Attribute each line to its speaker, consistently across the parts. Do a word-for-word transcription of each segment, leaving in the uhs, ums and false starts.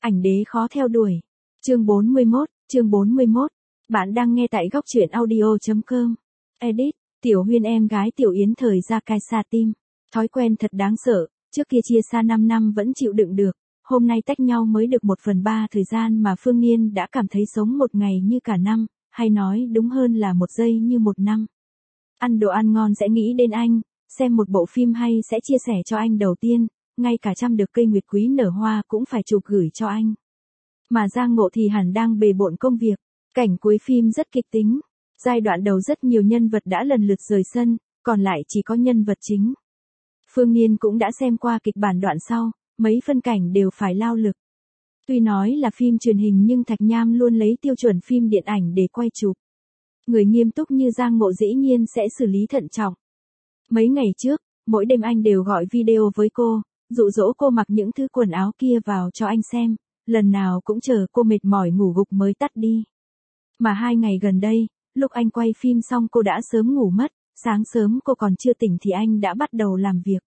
Speaker 1: Ảnh đế khó theo đuổi. Chương bốn mươi mốt, chương bốn mươi mốt. Bạn đang nghe tại góc truyện audio chấm com. Edit, Tiểu Huyên em gái Tiểu Yến thời ra cai xa tim. Thói quen thật đáng sợ, trước kia chia xa năm năm vẫn chịu đựng được. Hôm nay tách nhau mới được một phần ba thời gian mà Phương Niên đã cảm thấy sống một ngày như cả năm, hay nói đúng hơn là một giây như một năm. Ăn đồ ăn ngon sẽ nghĩ đến anh, xem một bộ phim hay sẽ chia sẻ cho anh đầu tiên, ngay cả trăm được cây nguyệt quý nở hoa cũng phải chụp gửi cho anh. Mà Giang Ngộ thì hẳn đang bề bộn công việc, cảnh cuối phim rất kịch tính. Giai đoạn đầu rất nhiều nhân vật đã lần lượt rời sân, còn lại chỉ có nhân vật chính. Phương Niên cũng đã xem qua kịch bản đoạn sau, mấy phân cảnh đều phải lao lực. Tuy nói là phim truyền hình nhưng Thạch Nham luôn lấy tiêu chuẩn phim điện ảnh để quay chụp. Người nghiêm túc như Giang Ngộ dĩ nhiên sẽ xử lý thận trọng. Mấy ngày trước, mỗi đêm anh đều gọi video với cô, dụ dỗ cô mặc những thứ quần áo kia vào cho anh xem, lần nào cũng chờ cô mệt mỏi ngủ gục mới tắt đi. Mà hai ngày gần đây, lúc anh quay phim xong cô đã sớm ngủ mất, sáng sớm cô còn chưa tỉnh thì anh đã bắt đầu làm việc.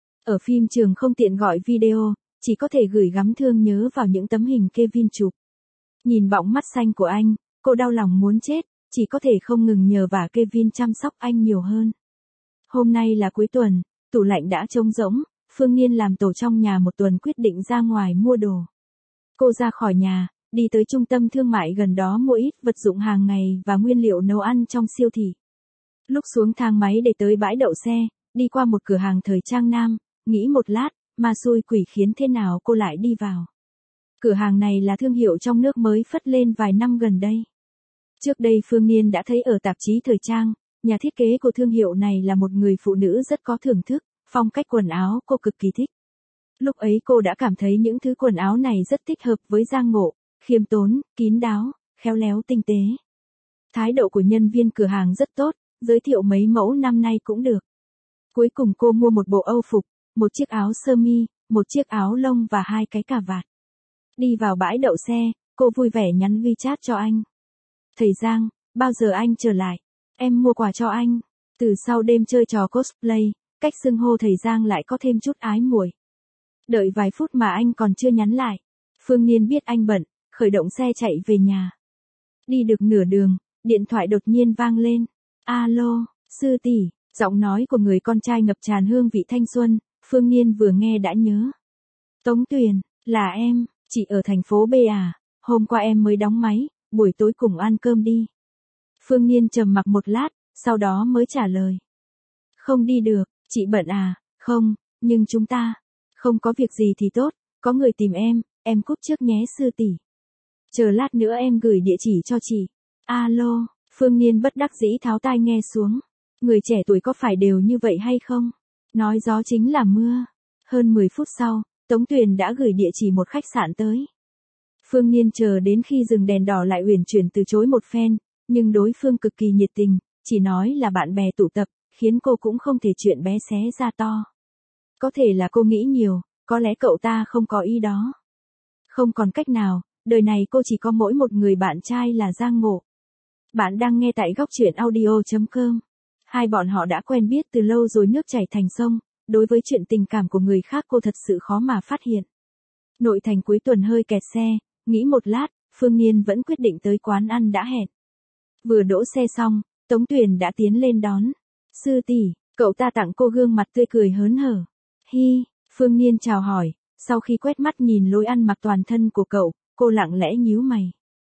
Speaker 1: Ở phim trường không tiện gọi video, chỉ có thể gửi gắm thương nhớ vào những tấm hình Kevin chụp. Nhìn bọng mắt xanh của anh, cô đau lòng muốn chết, chỉ có thể không ngừng nhờ vả Kevin chăm sóc anh nhiều hơn. Hôm nay là cuối tuần, tủ lạnh đã trống rỗng, Phương Niên làm tổ trong nhà một tuần quyết định ra ngoài mua đồ. Cô ra khỏi nhà, đi tới trung tâm thương mại gần đó mua ít vật dụng hàng ngày và nguyên liệu nấu ăn trong siêu thị. Lúc xuống thang máy để tới bãi đậu xe, đi qua một cửa hàng thời trang nam, nghĩ một lát, mà xui quỷ khiến thế nào cô lại đi vào. Cửa hàng này là thương hiệu trong nước mới phất lên vài năm gần đây. Trước đây Phương Niên đã thấy ở tạp chí thời trang, nhà thiết kế của thương hiệu này là một người phụ nữ rất có thưởng thức, phong cách quần áo cô cực kỳ thích. Lúc ấy cô đã cảm thấy những thứ quần áo này rất thích hợp với Giang Ngộ, khiêm tốn, kín đáo, khéo léo tinh tế. Thái độ của nhân viên cửa hàng rất tốt, giới thiệu mấy mẫu năm nay cũng được. Cuối cùng cô mua một bộ âu phục, một chiếc áo sơ mi, một chiếc áo lông và hai cái cà vạt. Đi vào bãi đậu xe, cô vui vẻ nhắn WeChat cho anh. Thầy Giang, bao giờ anh trở lại? Em mua quà cho anh. Từ sau đêm chơi trò cosplay, cách xưng hô thầy Giang lại có thêm chút ái muội. Đợi vài phút mà anh còn chưa nhắn lại. Phương Niên biết anh bận, khởi động xe chạy về nhà. Đi được nửa đường, điện thoại đột nhiên vang lên. Alo, sư tỷ, giọng nói của người con trai ngập tràn hương vị thanh xuân, Phương Niên vừa nghe đã nhớ. Tống Tuyền, là em, chị ở thành phố B à, hôm qua em mới đóng máy, buổi tối cùng ăn cơm đi. Phương Niên trầm mặc một lát, sau đó mới trả lời. Không đi được, chị bận à, không, nhưng chúng ta, không có việc gì thì tốt, có người tìm em, em cúp trước nhé sư tỷ. Chờ lát nữa em gửi địa chỉ cho chị. Alo, Phương Niên bất đắc dĩ tháo tai nghe xuống. Người trẻ tuổi có phải đều như vậy hay không? Nói gió chính là mưa. Hơn mười phút sau, Tống Tuyền đã gửi địa chỉ một khách sạn tới. Phương Niên chờ đến khi dừng đèn đỏ lại uyển chuyển từ chối một phen, nhưng đối phương cực kỳ nhiệt tình, chỉ nói là bạn bè tụ tập, khiến cô cũng không thể chuyện bé xé ra to. Có thể là cô nghĩ nhiều, có lẽ cậu ta không có ý đó. Không còn cách nào, đời này cô chỉ có mỗi một người bạn trai là Giang Ngộ. Bạn đang nghe tại góc truyện audio chấm com. Hai bọn họ đã quen biết từ lâu rồi nước chảy thành sông, đối với chuyện tình cảm của người khác cô thật sự khó mà phát hiện. Nội thành cuối tuần hơi kẹt xe, nghĩ một lát, Phương Niên vẫn quyết định tới quán ăn đã hẹn. Vừa đỗ xe xong, Tống Tuyền đã tiến lên đón. Sư tỷ, cậu ta tặng cô gương mặt tươi cười hớn hở. Hi, Phương Niên chào hỏi, sau khi quét mắt nhìn lối ăn mặc toàn thân của cậu, cô lặng lẽ nhíu mày.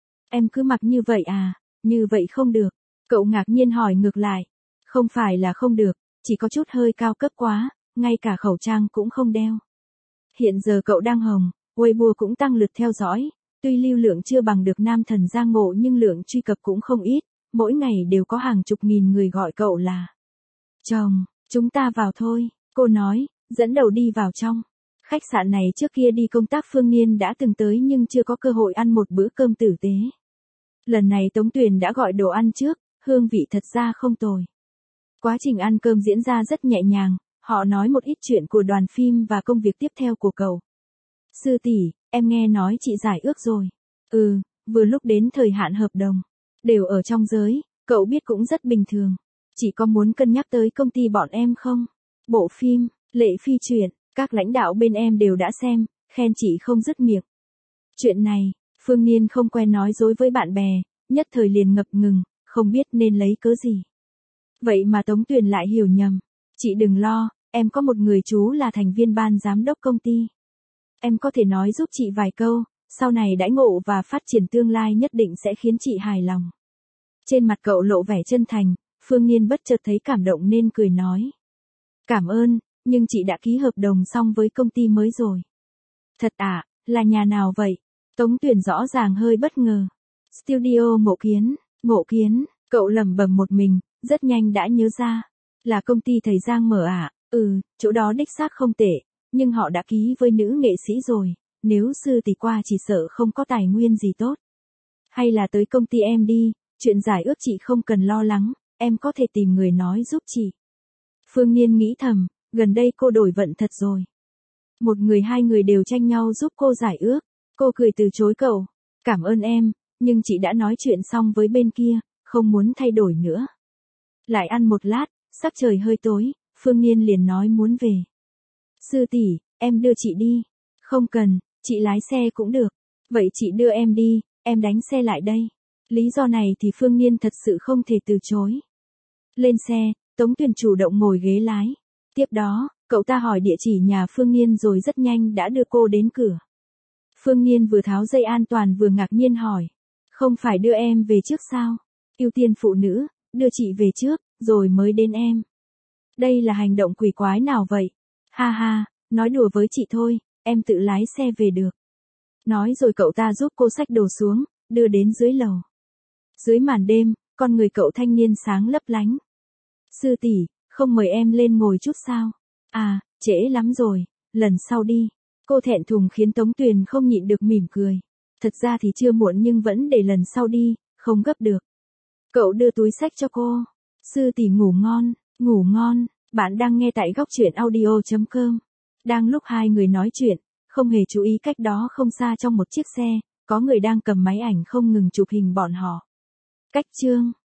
Speaker 1: Em cứ mặc như vậy à, như vậy không được. Cậu ngạc nhiên hỏi ngược lại. Không phải là không được, chỉ có chút hơi cao cấp quá, ngay cả khẩu trang cũng không đeo. Hiện giờ cậu đang hồng, Weibo cũng tăng lượt theo dõi, tuy lưu lượng chưa bằng được nam thần Giang Ngộ nhưng lượng truy cập cũng không ít, mỗi ngày đều có hàng chục nghìn người gọi cậu là chồng. Chúng ta vào thôi, cô nói, dẫn đầu đi vào trong. Khách sạn này trước kia đi công tác Phương Niên đã từng tới nhưng chưa có cơ hội ăn một bữa cơm tử tế. Lần này Tống Tuyền đã gọi đồ ăn trước, hương vị thật ra không tồi. Quá trình ăn cơm diễn ra rất nhẹ nhàng, họ nói một ít chuyện của đoàn phim và công việc tiếp theo của cậu. Sư tỷ, em nghe nói chị giải ước rồi. Ừ, vừa lúc đến thời hạn hợp đồng. Đều ở trong giới, cậu biết cũng rất bình thường. Chỉ có muốn cân nhắc tới công ty bọn em không? Bộ phim, Lệ Phi Truyện, các lãnh đạo bên em đều đã xem, khen chị không dứt miệng. Chuyện này, Phương Niên không quen nói dối với bạn bè, nhất thời liền ngập ngừng, không biết nên lấy cớ gì. Vậy mà Tống Tuyền lại hiểu nhầm. Chị đừng lo, em có một người chú là thành viên ban giám đốc công ty. Em có thể nói giúp chị vài câu, sau này đãi ngộ và phát triển tương lai nhất định sẽ khiến chị hài lòng. Trên mặt cậu lộ vẻ chân thành, Phương Niên bất chợt thấy cảm động nên cười nói. Cảm ơn, nhưng chị đã ký hợp đồng xong với công ty mới rồi. Thật à, là nhà nào vậy? Tống Tuyền rõ ràng hơi bất ngờ. Studio Ngộ Kiến, Ngộ Kiến, cậu lẩm bẩm một mình, rất nhanh đã nhớ ra. Là công ty thầy Giang mở à? Ừ, chỗ đó đích xác không tệ, nhưng họ đã ký với nữ nghệ sĩ rồi, nếu sư tỷ qua chỉ sợ không có tài nguyên gì tốt. Hay là tới công ty em đi, chuyện giải ước chị không cần lo lắng, em có thể tìm người nói giúp chị. Phương Niên nghĩ thầm, gần đây cô đổi vận thật rồi. Một người hai người đều tranh nhau giúp cô giải ước, cô cười từ chối cậu, cảm ơn em, nhưng chị đã nói chuyện xong với bên kia, không muốn thay đổi nữa. Lại ăn một lát, sắc trời hơi tối, Phương Niên liền nói muốn về. Sư tỷ, em đưa chị đi. Không cần, chị lái xe cũng được. Vậy chị đưa em đi, em đánh xe lại đây. Lý do này thì Phương Niên thật sự không thể từ chối. Lên xe, Tống Tuyền chủ động ngồi ghế lái. Tiếp đó, cậu ta hỏi địa chỉ nhà Phương Niên rồi rất nhanh đã đưa cô đến cửa. Phương Niên vừa tháo dây an toàn vừa ngạc nhiên hỏi. Không phải đưa em về trước sao? Ưu tiên phụ nữ, đưa chị về trước, rồi mới đến em. Đây là hành động quỷ quái nào vậy? Ha ha, nói đùa với chị thôi, em tự lái xe về được. Nói rồi cậu ta giúp cô xách đồ xuống, đưa đến dưới lầu. Dưới màn đêm, con người cậu thanh niên sáng lấp lánh. Sư tỷ, không mời em lên ngồi chút sao? À, trễ lắm rồi, lần sau đi. Cô thẹn thùng khiến Tống Tuyền không nhịn được mỉm cười. Thật ra thì chưa muộn nhưng vẫn để lần sau đi, không gấp được. Cậu đưa túi xách cho cô. Sư tỷ ngủ ngon, ngủ ngon. Bạn đang nghe tại góc truyện audio chấm com. Đang lúc hai người nói chuyện, không hề chú ý cách đó không xa trong một chiếc xe, có người đang cầm máy ảnh không ngừng chụp hình bọn họ. Cách chương